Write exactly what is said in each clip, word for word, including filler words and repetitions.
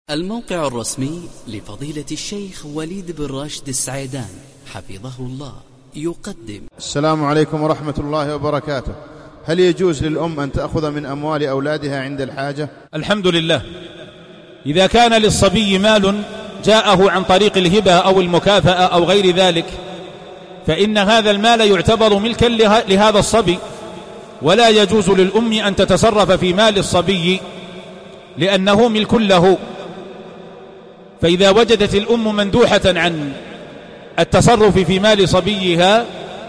الموقع الرسمي لفضيلة الشيخ وليد بن راشد السعيدان حفظه الله يقدم. السلام عليكم ورحمة الله وبركاته. هل يجوز للأم أن تأخذ من أموال أولادها عند الحاجة؟ الحمد لله. إذا كان للصبي مال جاءه عن طريق الهبة أو المكافأة أو غير ذلك فإن هذا المال يعتبر ملكا لهذا الصبي، ولا يجوز للأم أن تتصرف في مال الصبي لأنه ملك له. فإذا وجدت الأم مندوحة عن التصرف في مال صبيها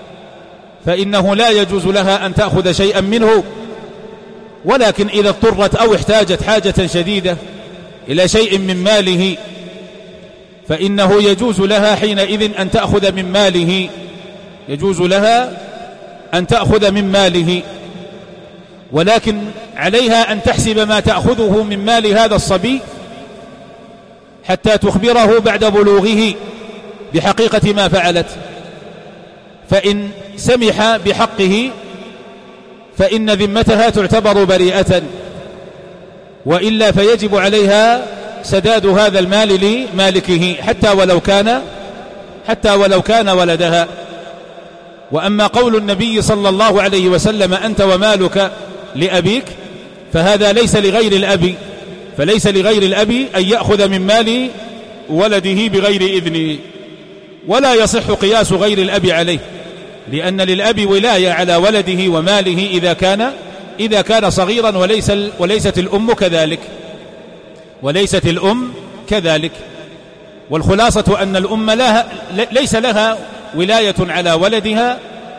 فإنه لا يجوز لها أن تأخذ شيئا منه، ولكن إذا اضطرت أو احتاجت حاجة شديدة إلى شيء من ماله فإنه يجوز لها حينئذ أن تأخذ من ماله، يجوز لها أن تأخذ من ماله، ولكن عليها أن تحسب ما تأخذه من مال هذا الصبي حتى تخبره بعد بلوغه بحقيقة ما فعلت. فإن سمح بحقه فإن ذمتها تعتبر بريئة، وإلا فيجب عليها سداد هذا المال لمالكه حتى ولو كان حتى ولو كان ولدها. وأما قول النبي صلى الله عليه وسلم أنت ومالك لأبيك فهذا ليس لغير الأب، فليس لغير الأب أن يأخذ من مال ولده بغير إذنه، ولا يصح قياس غير الأب عليه، لأن للأب ولاية على ولده وماله إذا كان إذا كان صغيرا، وليس وليست الأم كذلك وليست الأم كذلك. والخلاصة أن الأم لها ليس لها ولاية على ولدها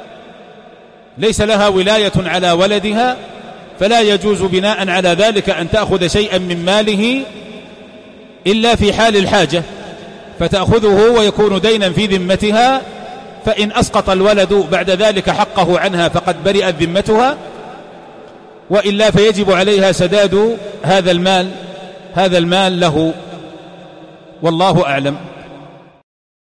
ليس لها ولاية على ولدها فلا يجوز بناء على ذلك أن تأخذ شيئا من ماله إلا في حال الحاجة فتأخذه ويكون دينا في ذمتها، فإن أسقط الولد بعد ذلك حقه عنها فقد برئت ذمتها، وإلا فيجب عليها سداد هذا المال هذا المال له، والله أعلم.